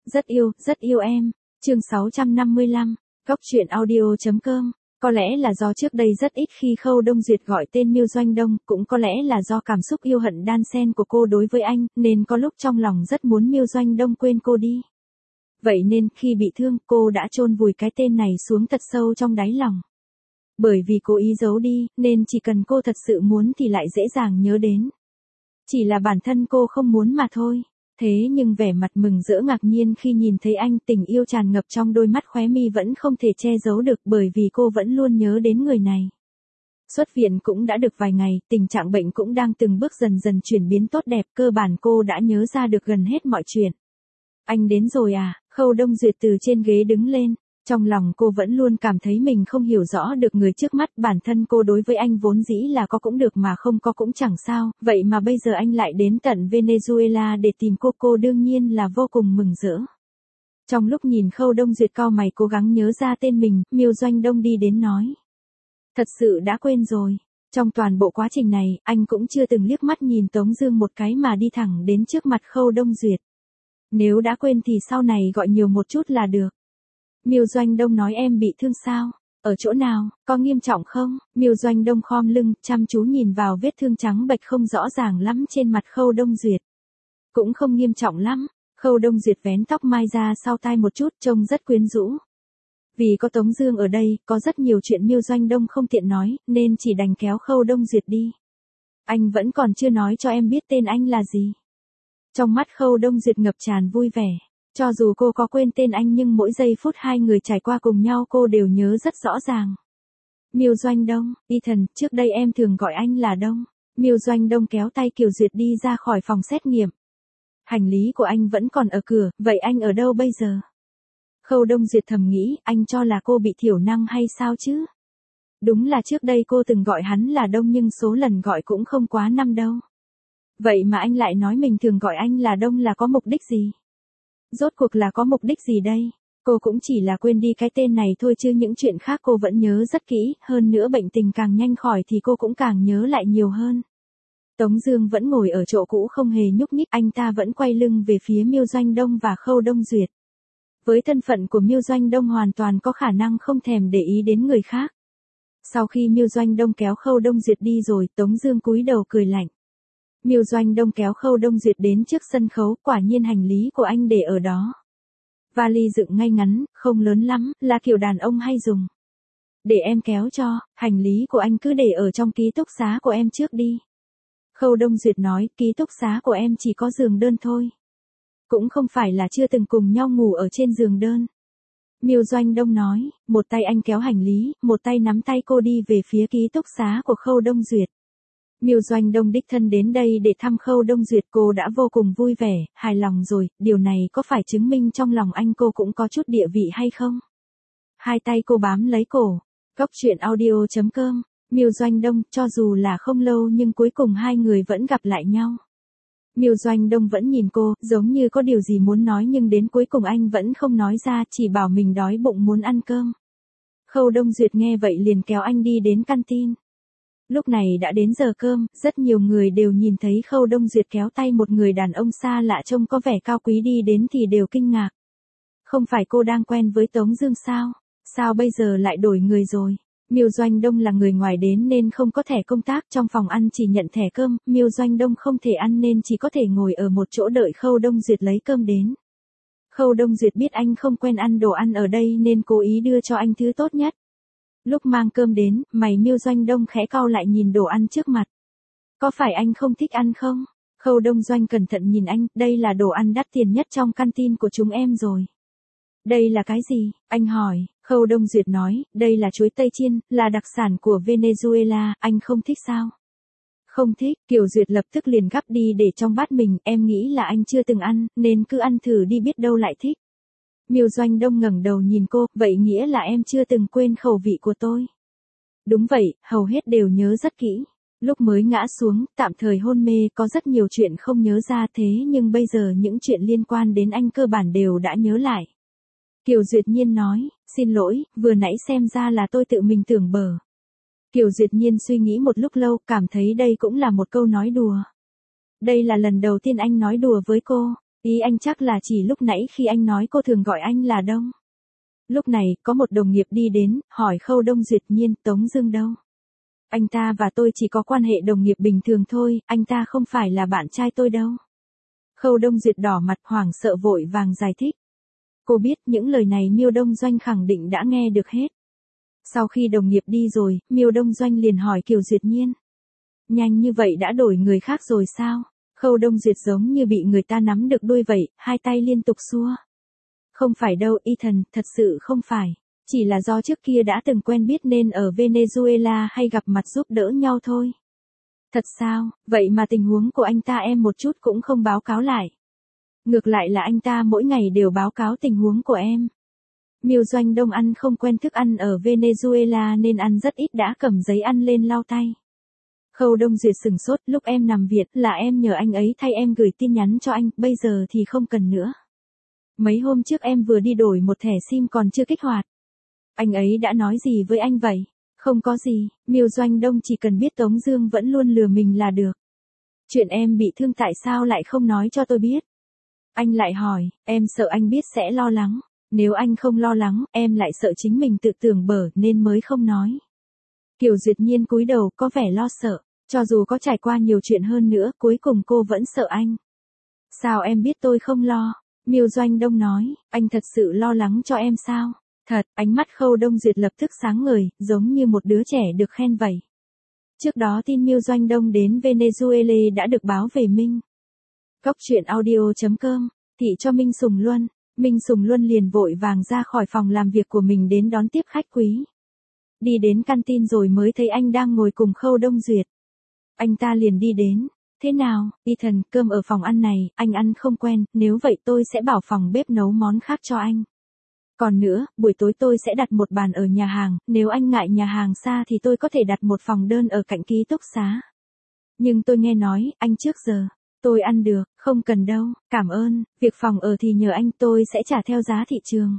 rất yêu em. Chương 655, Góc truyện audio.com. Có lẽ là do trước đây rất ít khi Khâu Đông Duyệt gọi tên Miêu Doanh Đông, cũng có lẽ là do cảm xúc yêu hận đan xen của cô đối với anh, nên có lúc trong lòng rất muốn Miêu Doanh Đông quên cô đi. Vậy nên, khi bị thương, cô đã chôn vùi cái tên này xuống thật sâu trong đáy lòng. Bởi vì cố ý giấu đi, nên chỉ cần cô thật sự muốn thì lại dễ dàng nhớ đến. Chỉ là bản thân cô không muốn mà thôi. Thế nhưng vẻ mặt mừng rỡ ngạc nhiên khi nhìn thấy anh, tình yêu tràn ngập trong đôi mắt khóe mi vẫn không thể che giấu được, bởi vì cô vẫn luôn nhớ đến người này. Xuất viện cũng đã được vài ngày, tình trạng bệnh cũng đang từng bước dần dần chuyển biến tốt đẹp, cơ bản cô đã nhớ ra được gần hết mọi chuyện. Anh đến rồi à? Khâu Đông Duyệt từ trên ghế đứng lên. Trong lòng cô vẫn luôn cảm thấy mình không hiểu rõ được người trước mắt, bản thân cô đối với anh vốn dĩ là có cũng được mà không có cũng chẳng sao, vậy mà bây giờ anh lại đến tận Venezuela để tìm cô đương nhiên là vô cùng mừng rỡ. Trong lúc nhìn Khâu Đông Duyệt cau mày cố gắng nhớ ra tên mình, Miêu Doanh Đông đi đến nói. Thật sự đã quên rồi. Trong toàn bộ quá trình này, anh cũng chưa từng liếc mắt nhìn Tống Dương một cái mà đi thẳng đến trước mặt Khâu Đông Duyệt. Nếu đã quên thì sau này gọi nhiều một chút là được. Miêu Doanh Đông nói em bị thương sao? Ở chỗ nào? Có nghiêm trọng không? Miêu Doanh Đông khom lưng, chăm chú nhìn vào vết thương trắng bệch không rõ ràng lắm trên mặt Khâu Đông Duyệt. Cũng không nghiêm trọng lắm. Khâu Đông Duyệt vén tóc mai ra sau tai một chút, trông rất quyến rũ. Vì có Tống Dương ở đây, có rất nhiều chuyện Miêu Doanh Đông không tiện nói, nên chỉ đành kéo Khâu Đông Duyệt đi. Anh vẫn còn chưa nói cho em biết tên anh là gì. Trong mắt Khâu Đông Duyệt ngập tràn vui vẻ. Cho dù cô có quên tên anh nhưng mỗi giây phút hai người trải qua cùng nhau cô đều nhớ rất rõ ràng. Miêu Doanh Đông, Ethan, trước đây em thường gọi anh là Đông. Miêu Doanh Đông kéo tay Kiều Duyệt đi ra khỏi phòng xét nghiệm. Hành lý của anh vẫn còn ở cửa, vậy anh ở đâu bây giờ? Khâu Đông Duyệt thầm nghĩ, anh cho là cô bị thiểu năng hay sao chứ? Đúng là trước đây cô từng gọi hắn là Đông nhưng số lần gọi cũng không quá 5 đâu. Vậy mà anh lại nói mình thường gọi anh là Đông là có mục đích gì? Rốt cuộc là có mục đích gì đây? Cô cũng chỉ là quên đi cái tên này thôi chứ những chuyện khác cô vẫn nhớ rất kỹ, hơn nữa bệnh tình càng nhanh khỏi thì cô cũng càng nhớ lại nhiều hơn. Tống Dương vẫn ngồi ở chỗ cũ không hề nhúc nhích, anh ta vẫn quay lưng về phía Miêu Doanh Đông và Khâu Đông Duyệt. Với thân phận của Miêu Doanh Đông hoàn toàn có khả năng không thèm để ý đến người khác. Sau khi Miêu Doanh Đông kéo Khâu Đông Duyệt đi rồi, Tống Dương cúi đầu cười lạnh. Miêu Doanh Đông kéo Khâu Đông Duyệt đến trước sân khấu, quả nhiên hành lý của anh để ở đó. Vali dựng ngay ngắn, không lớn lắm, là kiểu đàn ông hay dùng. Để em kéo cho, hành lý của anh cứ để ở trong ký túc xá của em trước đi. Khâu Đông Duyệt nói, ký túc xá của em chỉ có giường đơn thôi. Cũng không phải là chưa từng cùng nhau ngủ ở trên giường đơn. Miêu Doanh Đông nói, một tay anh kéo hành lý, một tay nắm tay cô đi về phía ký túc xá của Khâu Đông Duyệt. Miêu Doanh Đông đích thân đến đây để thăm Khâu Đông Duyệt, cô đã vô cùng vui vẻ, hài lòng rồi, điều này có phải chứng minh trong lòng anh cô cũng có chút địa vị hay không? Hai tay cô bám lấy cổ. Góc truyện audio.com. Miêu Doanh Đông, cho dù là không lâu nhưng cuối cùng hai người vẫn gặp lại nhau. Miêu Doanh Đông vẫn nhìn cô, giống như có điều gì muốn nói nhưng đến cuối cùng anh vẫn không nói ra, chỉ bảo mình đói bụng muốn ăn cơm. Khâu Đông Duyệt nghe vậy liền kéo anh đi đến canteen. Lúc này đã đến giờ cơm, rất nhiều người đều nhìn thấy Khâu Đông Duyệt kéo tay một người đàn ông xa lạ trông có vẻ cao quý đi đến thì đều kinh ngạc. Không phải cô đang quen với Tống Dương sao? Sao bây giờ lại đổi người rồi? Miêu Doanh Đông là người ngoài đến nên không có thẻ công tác, trong phòng ăn chỉ nhận thẻ cơm, Miêu Doanh Đông không thể ăn nên chỉ có thể ngồi ở một chỗ đợi Khâu Đông Duyệt lấy cơm đến. Khâu Đông Duyệt biết anh không quen ăn đồ ăn ở đây nên cố ý đưa cho anh thứ tốt nhất. Lúc mang cơm đến, mày Miêu Doanh Đông khẽ cau lại nhìn đồ ăn trước mặt. Có phải anh không thích ăn không? Khâu Đông Doanh cẩn thận nhìn anh, đây là đồ ăn đắt tiền nhất trong canteen của chúng em rồi. Đây là cái gì? Anh hỏi. Khâu Đông Duyệt nói, đây là chuối tây chiên, là đặc sản của Venezuela, anh không thích sao? Không thích, Kiều Duyệt lập tức liền gắp đi để trong bát mình, em nghĩ là anh chưa từng ăn, nên cứ ăn thử đi biết đâu lại thích. Miêu Doanh Đông ngẩng đầu nhìn cô, vậy nghĩa là em chưa từng quên khẩu vị của tôi. Đúng vậy, hầu hết đều nhớ rất kỹ. Lúc mới ngã xuống, tạm thời hôn mê, có rất nhiều chuyện không nhớ ra thế nhưng bây giờ những chuyện liên quan đến anh cơ bản đều đã nhớ lại. Kiều Duyệt Nhiên nói, xin lỗi, vừa nãy xem ra là tôi tự mình tưởng bở. Kiều Duyệt Nhiên suy nghĩ một lúc lâu, cảm thấy đây cũng là một câu nói đùa. Đây là lần đầu tiên anh nói đùa với cô. Ý anh chắc là chỉ lúc nãy khi anh nói cô thường gọi anh là Đông. Lúc này, có một đồng nghiệp đi đến, hỏi Khâu Đông Duyệt Nhiên, Tống Dương đâu? Anh ta và tôi chỉ có quan hệ đồng nghiệp bình thường thôi, anh ta không phải là bạn trai tôi đâu. Khâu Đông Duyệt đỏ mặt hoảng sợ vội vàng giải thích. Cô biết những lời này Miêu Đông Doanh khẳng định đã nghe được hết. Sau khi đồng nghiệp đi rồi, Miêu Đông Doanh liền hỏi Kiều Duyệt Nhiên. Nhanh như vậy đã đổi người khác rồi sao? Khâu Đông Duyệt giống như bị người ta nắm được đuôi vậy, hai tay liên tục xua. Không phải đâu Ethan, thật sự không phải. Chỉ là do trước kia đã từng quen biết nên ở Venezuela hay gặp mặt giúp đỡ nhau thôi. Thật sao, vậy mà tình huống của anh ta em một chút cũng không báo cáo lại. Ngược lại là anh ta mỗi ngày đều báo cáo tình huống của em. Miêu Doanh Đông ăn không quen thức ăn ở Venezuela nên ăn rất ít đã cầm giấy ăn lên lau tay. Khâu Đông Duyệt sửng sốt, lúc em nằm viện là em nhờ anh ấy thay em gửi tin nhắn cho anh, bây giờ thì không cần nữa. Mấy hôm trước em vừa đi đổi một thẻ SIM còn chưa kích hoạt. Anh ấy đã nói gì với anh vậy? Không có gì, Miêu Doanh Đông chỉ cần biết Tống Dương vẫn luôn lừa mình là được. Chuyện em bị thương tại sao lại không nói cho tôi biết? Anh lại hỏi, em sợ anh biết sẽ lo lắng. Nếu anh không lo lắng, em lại sợ chính mình tự tưởng bở nên mới không nói. Kiều Duyệt Nhiên cúi đầu có vẻ lo sợ, cho dù có trải qua nhiều chuyện hơn nữa, cuối cùng cô vẫn sợ anh. Sao em biết tôi không lo? Miêu Doanh Đông nói, anh thật sự lo lắng cho em sao? Thật, ánh mắt Khâu Đông Duyệt lập tức sáng ngời, giống như một đứa trẻ được khen vậy. Trước đó tin Miêu Doanh Đông đến Venezuela đã được báo về Minh. Góc truyện audio.com, thị cho Minh Sùng Luân. Minh Sùng Luân liền vội vàng ra khỏi phòng làm việc của mình đến đón tiếp khách quý. Đi đến canteen rồi mới thấy anh đang ngồi cùng Khâu Đông Duyệt. Anh ta liền đi đến. Thế nào, Ethan, cơm ở phòng ăn này, anh ăn không quen, nếu vậy tôi sẽ bảo phòng bếp nấu món khác cho anh. Còn nữa, buổi tối tôi sẽ đặt một bàn ở nhà hàng, nếu anh ngại nhà hàng xa thì tôi có thể đặt một phòng đơn ở cạnh ký túc xá. Nhưng tôi nghe nói, anh trước giờ, tôi ăn được, không cần đâu, cảm ơn, việc phòng ở thì nhờ anh tôi sẽ trả theo giá thị trường.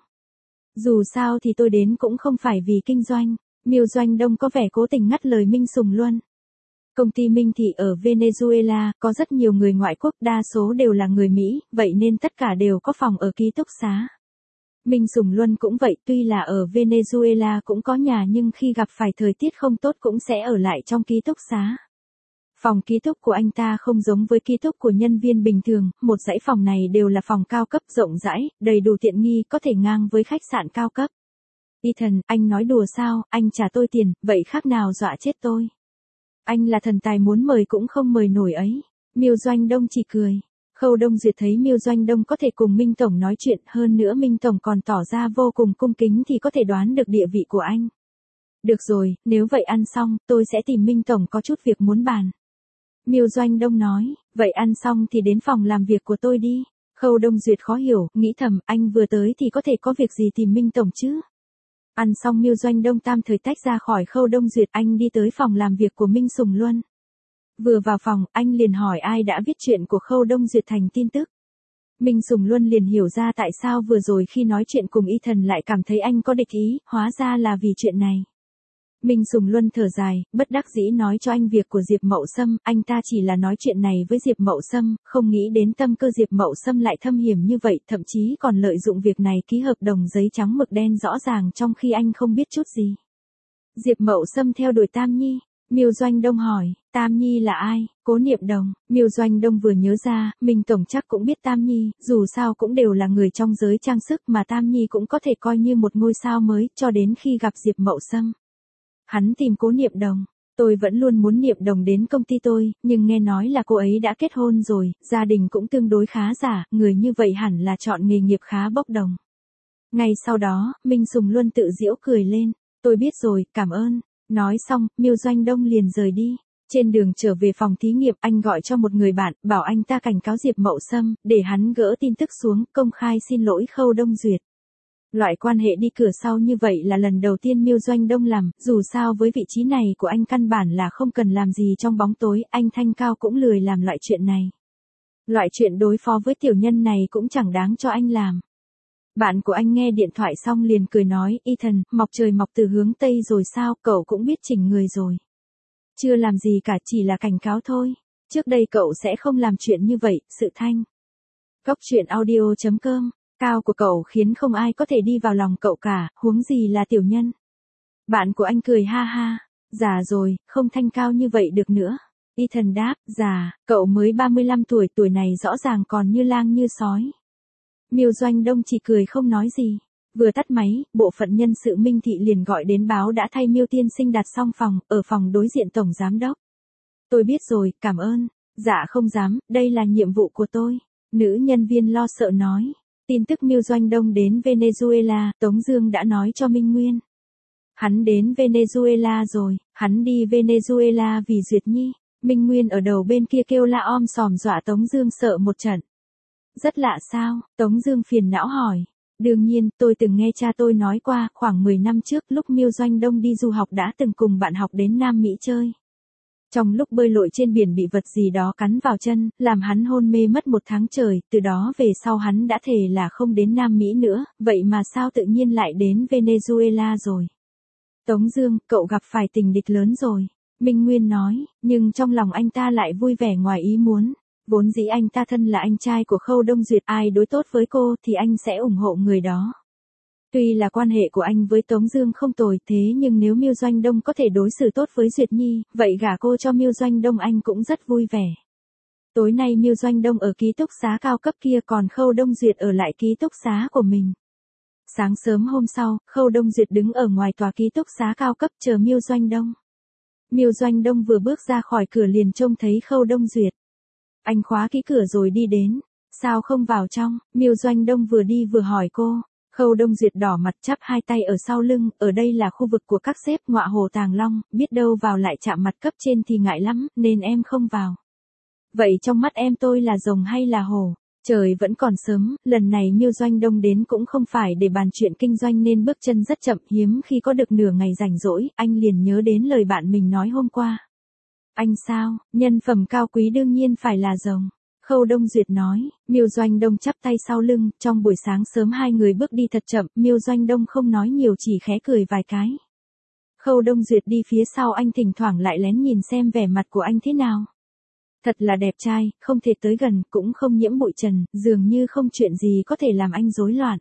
Dù sao thì tôi đến cũng không phải vì kinh doanh, Miêu Doanh Đông có vẻ cố tình ngắt lời Minh Sùng Luân. Công ty Minh Thị ở Venezuela có rất nhiều người ngoại quốc, đa số đều là người Mỹ, vậy nên tất cả đều có phòng ở ký túc xá. Minh Sùng Luân cũng vậy, tuy là ở Venezuela cũng có nhà nhưng khi gặp phải thời tiết không tốt cũng sẽ ở lại trong ký túc xá. Phòng ký túc của anh ta không giống với ký túc của nhân viên bình thường, một dãy phòng này đều là phòng cao cấp rộng rãi, đầy đủ tiện nghi, có thể ngang với khách sạn cao cấp. Ethan, anh nói đùa sao, anh trả tôi tiền, vậy khác nào dọa chết tôi. Anh là thần tài muốn mời cũng không mời nổi ấy. Miêu Doanh Đông chỉ cười. Khâu Đông Duyệt thấy Miêu Doanh Đông có thể cùng Minh Tổng nói chuyện, hơn nữa Minh Tổng còn tỏ ra vô cùng cung kính thì có thể đoán được địa vị của anh. Được rồi, nếu vậy ăn xong, tôi sẽ tìm Minh Tổng có chút việc muốn bàn. Miêu Doanh Đông nói, vậy ăn xong thì đến phòng làm việc của tôi đi. Khâu Đông Duyệt khó hiểu, nghĩ thầm, anh vừa tới thì có thể có việc gì tìm Minh Tổng chứ? Ăn xong Miêu Doanh Đông tạm thời tách ra khỏi Khâu Đông Duyệt, anh đi tới phòng làm việc của Minh Sùng Luân. Vừa vào phòng, anh liền hỏi ai đã viết chuyện của Khâu Đông Duyệt thành tin tức. Minh Sùng Luân liền hiểu ra tại sao vừa rồi khi nói chuyện cùng Ethan lại cảm thấy anh có địch ý, hóa ra là vì chuyện này. Minh Sùng Luân thở dài, bất đắc dĩ nói cho anh việc của Diệp Mậu Sâm, anh ta chỉ là nói chuyện này với Diệp Mậu Sâm, không nghĩ đến tâm cơ Diệp Mậu Sâm lại thâm hiểm như vậy, thậm chí còn lợi dụng việc này ký hợp đồng giấy trắng mực đen rõ ràng trong khi anh không biết chút gì. Diệp Mậu Sâm theo đuổi Tam Nhi. Miêu Doanh Đông hỏi, Tam Nhi là ai? Cố Niệm Đồng. Miêu Doanh Đông vừa nhớ ra, Minh Tổng chắc cũng biết Tam Nhi, dù sao cũng đều là người trong giới trang sức mà Tam Nhi cũng có thể coi như một ngôi sao mới, cho đến khi gặp Diệp Mậu Sâm. Hắn tìm Cố Niệm Đồng. Tôi vẫn luôn muốn Niệm Đồng đến công ty tôi, nhưng nghe nói là cô ấy đã kết hôn rồi, gia đình cũng tương đối khá giả, người như vậy hẳn là chọn nghề nghiệp khá bốc đồng. Ngay sau đó, Minh Sùng Luân tự giễu cười lên. Tôi biết rồi, cảm ơn. Nói xong, Miêu Doanh Đông liền rời đi. Trên đường trở về phòng thí nghiệm, anh gọi cho một người bạn, bảo anh ta cảnh cáo Diệp Mậu Sâm, để hắn gỡ tin tức xuống, công khai xin lỗi Khâu Đông Duyệt. Loại quan hệ đi cửa sau như vậy là lần đầu tiên Miêu Doanh Đông làm, dù sao với vị trí này của anh căn bản là không cần làm gì trong bóng tối, anh thanh cao cũng lười làm loại chuyện này. Loại chuyện đối phó với tiểu nhân này cũng chẳng đáng cho anh làm. Bạn của anh nghe điện thoại xong liền cười nói, Ethan, mọc trời mọc từ hướng Tây rồi sao, cậu cũng biết chỉnh người rồi. Chưa làm gì cả, chỉ là cảnh cáo thôi. Trước đây cậu sẽ không làm chuyện như vậy, sự thanh. Cốc truyện audio.com, cao của cậu khiến không ai có thể đi vào lòng cậu cả, huống gì là tiểu nhân. Bạn của anh cười ha ha, già rồi, không thanh cao như vậy được nữa. Ethan đáp, già, cậu mới 35 tuổi, tuổi này rõ ràng còn như lang như sói. Miêu Doanh Đông chỉ cười không nói gì. Vừa tắt máy, bộ phận nhân sự Minh Thị liền gọi đến báo đã thay Miêu tiên sinh đặt xong phòng, ở phòng đối diện tổng giám đốc. Tôi biết rồi, cảm ơn. Dạ không dám, đây là nhiệm vụ của tôi. Nữ nhân viên lo sợ nói. Tin tức Miêu Doanh Đông đến Venezuela, Tống Dương đã nói cho Minh Nguyên. Hắn đến Venezuela rồi, hắn đi Venezuela vì Duyệt Nhi. Minh Nguyên ở đầu bên kia kêu la om sòm dọa Tống Dương sợ một trận. Rất lạ sao? Tống Dương phiền não hỏi. Đương nhiên, tôi từng nghe cha tôi nói qua, khoảng 10 năm trước lúc Miêu Doanh Đông đi du học đã từng cùng bạn học đến Nam Mỹ chơi. Trong lúc bơi lội trên biển bị vật gì đó cắn vào chân, làm hắn hôn mê mất 1 tháng trời, từ đó về sau hắn đã thề là không đến Nam Mỹ nữa, vậy mà sao tự nhiên lại đến Venezuela rồi? Tống Dương, cậu gặp phải tình địch lớn rồi. Minh Nguyên nói, nhưng trong lòng anh ta lại vui vẻ ngoài ý muốn. Vốn dĩ anh ta thân là anh trai của Khâu Đông Duyệt, ai đối tốt với cô thì anh sẽ ủng hộ người đó. Tuy là quan hệ của anh với Tống Dương không tồi, thế nhưng nếu Miêu Doanh Đông có thể đối xử tốt với Duyệt Nhi, vậy gả cô cho Miêu Doanh Đông anh cũng rất vui vẻ. Tối nay Miêu Doanh Đông ở ký túc xá cao cấp kia, còn Khâu Đông Duyệt ở lại ký túc xá của mình. Sáng sớm hôm sau, Khâu Đông Duyệt đứng ở ngoài tòa ký túc xá cao cấp chờ Miêu Doanh Đông. Miêu Doanh Đông vừa bước ra khỏi cửa liền trông thấy Khâu Đông Duyệt. Anh khóa kỹ cửa rồi đi đến. Sao không vào trong? Miêu Doanh Đông vừa đi vừa hỏi cô. Khâu Đông Duyệt đỏ mặt chắp hai tay ở sau lưng, ở đây là khu vực của các sếp ngọa hồ Tàng Long, biết đâu vào lại chạm mặt cấp trên thì ngại lắm, nên em không vào. Vậy trong mắt em tôi là rồng hay là hổ? Trời vẫn còn sớm, lần này Miêu Doanh Đông đến cũng không phải để bàn chuyện kinh doanh nên bước chân rất chậm, hiếm khi có được nửa ngày rảnh rỗi, anh liền nhớ đến lời bạn mình nói hôm qua. Anh sao, nhân phẩm cao quý đương nhiên phải là rồng. Khâu Đông Duyệt nói. Miêu Doanh Đông chắp tay sau lưng, trong buổi sáng sớm hai người bước đi thật chậm, Miêu Doanh Đông không nói nhiều chỉ khẽ cười vài cái. Khâu Đông Duyệt đi phía sau anh, thỉnh thoảng lại lén nhìn xem vẻ mặt của anh thế nào. Thật là đẹp trai, không thể tới gần, cũng không nhiễm bụi trần, dường như không chuyện gì có thể làm anh rối loạn.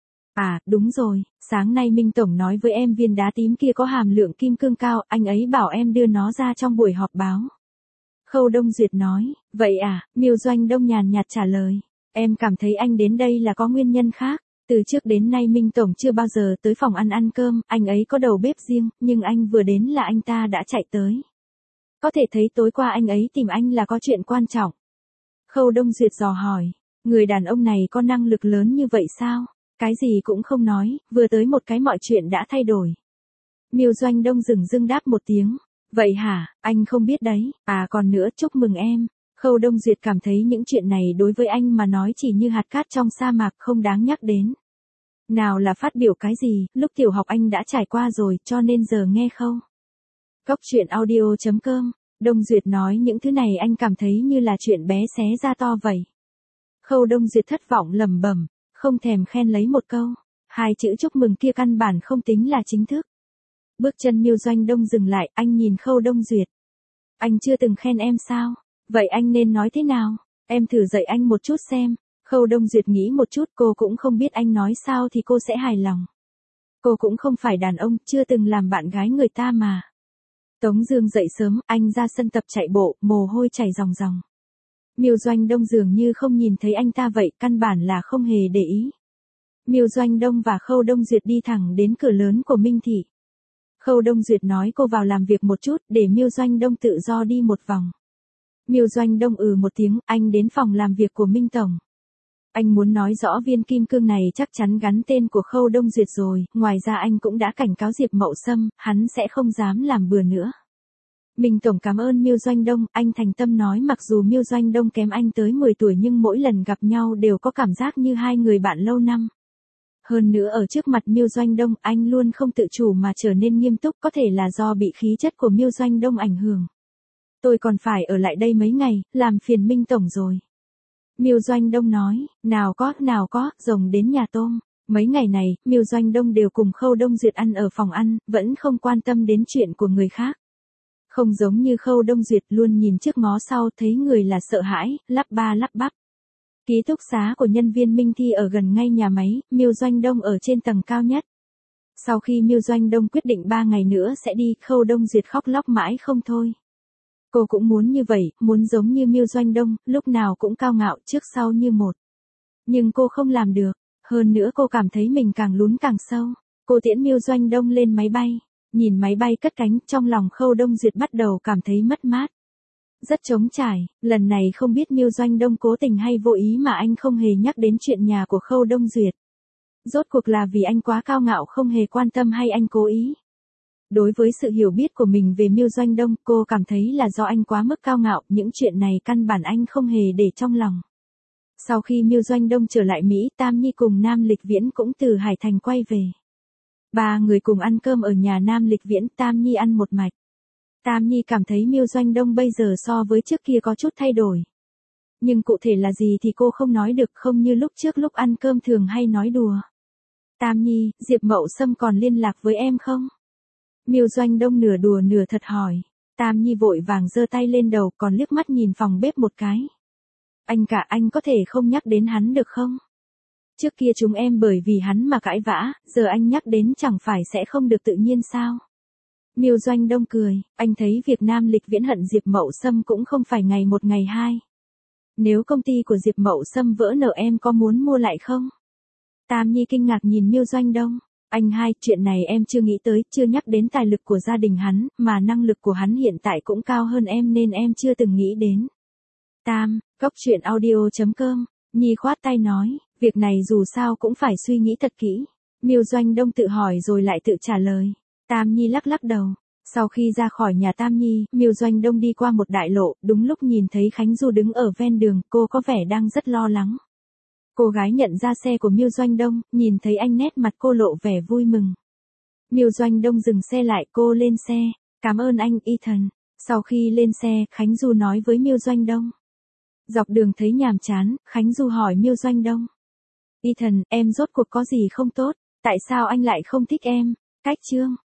À, đúng rồi, sáng nay Minh Tổng nói với em viên đá tím kia có hàm lượng kim cương cao, anh ấy bảo em đưa nó ra trong buổi họp báo. Khâu Đông Duyệt nói, vậy à, Miêu Doanh Đông nhàn nhạt trả lời, em cảm thấy anh đến đây là có nguyên nhân khác. Từ trước đến nay Minh Tổng chưa bao giờ tới phòng ăn cơm, anh ấy có đầu bếp riêng, nhưng anh vừa đến là anh ta đã chạy tới. Có thể thấy tối qua anh ấy tìm anh là có chuyện quan trọng. Khâu Đông Duyệt dò hỏi, người đàn ông này có năng lực lớn như vậy sao? Cái gì cũng không nói, vừa tới một cái mọi chuyện đã thay đổi. Miêu Doanh Đông dửng dưng đáp một tiếng. Vậy hả, anh không biết đấy, à còn nữa chúc mừng em. Khâu Đông Duyệt cảm thấy những chuyện này đối với anh mà nói chỉ như hạt cát trong sa mạc, không đáng nhắc đến. Nào là phát biểu cái gì, lúc tiểu học anh đã trải qua rồi, cho nên giờ nghe không. Cốc truyện audio.com, Đông Duyệt nói những thứ này anh cảm thấy như là chuyện bé xé ra to vậy. Khâu Đông Duyệt thất vọng lẩm bẩm, không thèm khen lấy một câu. Hai chữ chúc mừng kia căn bản không tính là chính thức. Bước chân Miêu Doanh Đông dừng lại, anh nhìn Khâu Đông Duyệt. Anh chưa từng khen em sao? Vậy anh nên nói thế nào? Em thử dạy anh một chút xem. Khâu Đông Duyệt nghĩ một chút, cô cũng không biết anh nói sao thì cô sẽ hài lòng. Cô cũng không phải đàn ông, chưa từng làm bạn gái người ta mà. Tống Dương dậy sớm, anh ra sân tập chạy bộ, mồ hôi chảy ròng ròng. Miêu Doanh Đông dường như không nhìn thấy anh ta vậy, căn bản là không hề để ý. Miêu Doanh Đông và Khâu Đông Duyệt đi thẳng đến cửa lớn của Minh Thị. Khâu Đông Duyệt nói cô vào làm việc một chút, để Miêu Doanh Đông tự do đi một vòng. Miêu Doanh Đông một tiếng, anh đến phòng làm việc của Minh Tổng. Anh muốn nói rõ viên kim cương này chắc chắn gắn tên của Khâu Đông Duyệt rồi, ngoài ra anh cũng đã cảnh cáo Diệp Mậu Sâm, hắn sẽ không dám làm bừa nữa. Minh Tổng cảm ơn Miêu Doanh Đông, anh thành tâm nói mặc dù Miêu Doanh Đông kém anh tới 10 tuổi nhưng mỗi lần gặp nhau đều có cảm giác như hai người bạn lâu năm. Hơn nữa ở trước mặt Miêu Doanh Đông, anh luôn không tự chủ mà trở nên nghiêm túc, có thể là do bị khí chất của Miêu Doanh Đông ảnh hưởng. Tôi còn phải ở lại đây mấy ngày, làm phiền Minh Tổng rồi. Miêu Doanh Đông nói, nào có, rồng đến nhà tôm. Mấy ngày này, Miêu Doanh Đông đều cùng Khâu Đông Duyệt ăn ở phòng ăn, vẫn không quan tâm đến chuyện của người khác. Không giống như Khâu Đông Duyệt luôn nhìn trước ngó sau, thấy người là sợ hãi, lắp ba lắp bắp. Ký túc xá của nhân viên Minh Thi ở gần ngay nhà máy, Miêu Doanh Đông ở trên tầng cao nhất. Sau khi Miêu Doanh Đông quyết định 3 ngày nữa sẽ đi, Khâu Đông Duyệt khóc lóc mãi không thôi. Cô cũng muốn như vậy, muốn giống như Miêu Doanh Đông, lúc nào cũng cao ngạo trước sau như một. Nhưng cô không làm được, hơn nữa cô cảm thấy mình càng lún càng sâu. Cô tiễn Miêu Doanh Đông lên máy bay, nhìn máy bay cất cánh, trong lòng Khâu Đông Duyệt bắt đầu cảm thấy mất mát. Rất trống trải, lần này không biết Miêu Doanh Đông cố tình hay vô ý mà anh không hề nhắc đến chuyện nhà của Khâu Đông Duyệt. Rốt cuộc là vì anh quá cao ngạo không hề quan tâm hay anh cố ý? Đối với sự hiểu biết của mình về Miêu Doanh Đông, cô cảm thấy là do anh quá mức cao ngạo, những chuyện này căn bản anh không hề để trong lòng. Sau khi Miêu Doanh Đông trở lại Mỹ, Tam Nhi cùng Nam Lịch Viễn cũng từ Hải Thành quay về. 3 người cùng ăn cơm ở nhà Nam Lịch Viễn, Tam Nhi ăn một mạch. Tam Nhi cảm thấy Miêu Doanh Đông bây giờ so với trước kia có chút thay đổi. Nhưng cụ thể là gì thì cô không nói được, không như lúc trước lúc ăn cơm thường hay nói đùa. Tam Nhi, Diệp Mậu Sâm còn liên lạc với em không? Miêu Doanh Đông nửa đùa nửa thật hỏi. Tam Nhi vội vàng giơ tay lên đầu, còn liếc mắt nhìn phòng bếp một cái. Anh cả, anh có thể không nhắc đến hắn được không? Trước kia chúng em bởi vì hắn mà cãi vã, giờ anh nhắc đến chẳng phải sẽ không được tự nhiên sao? Miêu Doanh Đông cười, anh thấy việc Nam Lịch Viễn hận Diệp Mậu Sâm cũng không phải ngày một ngày hai. Nếu công ty của Diệp Mậu Sâm vỡ nợ em có muốn mua lại không? Tam Nhi kinh ngạc nhìn Miêu Doanh Đông. Anh hai, chuyện này em chưa nghĩ tới, chưa nhắc đến tài lực của gia đình hắn, mà năng lực của hắn hiện tại cũng cao hơn em nên em chưa từng nghĩ đến. Tam, Cốc Truyện Audio.com, Nhi khoát tay nói, việc này dù sao cũng phải suy nghĩ thật kỹ. Miêu Doanh Đông tự hỏi rồi lại tự trả lời. Tam Nhi lắc lắc đầu. Sau khi ra khỏi nhà Tam Nhi, Miêu Doanh Đông đi qua một đại lộ, đúng lúc nhìn thấy Khánh Du đứng ở ven đường, cô có vẻ đang rất lo lắng. Cô gái nhận ra xe của Miêu Doanh Đông, nhìn thấy anh nét mặt cô lộ vẻ vui mừng. Miêu Doanh Đông dừng xe lại, cô lên xe. Cảm ơn anh, Ethan. Sau khi lên xe, Khánh Du nói với Miêu Doanh Đông. Dọc đường thấy nhàm chán, Khánh Du hỏi Miêu Doanh Đông. Ethan, em rốt cuộc có gì không tốt? Tại sao anh lại không thích em? Cách chương.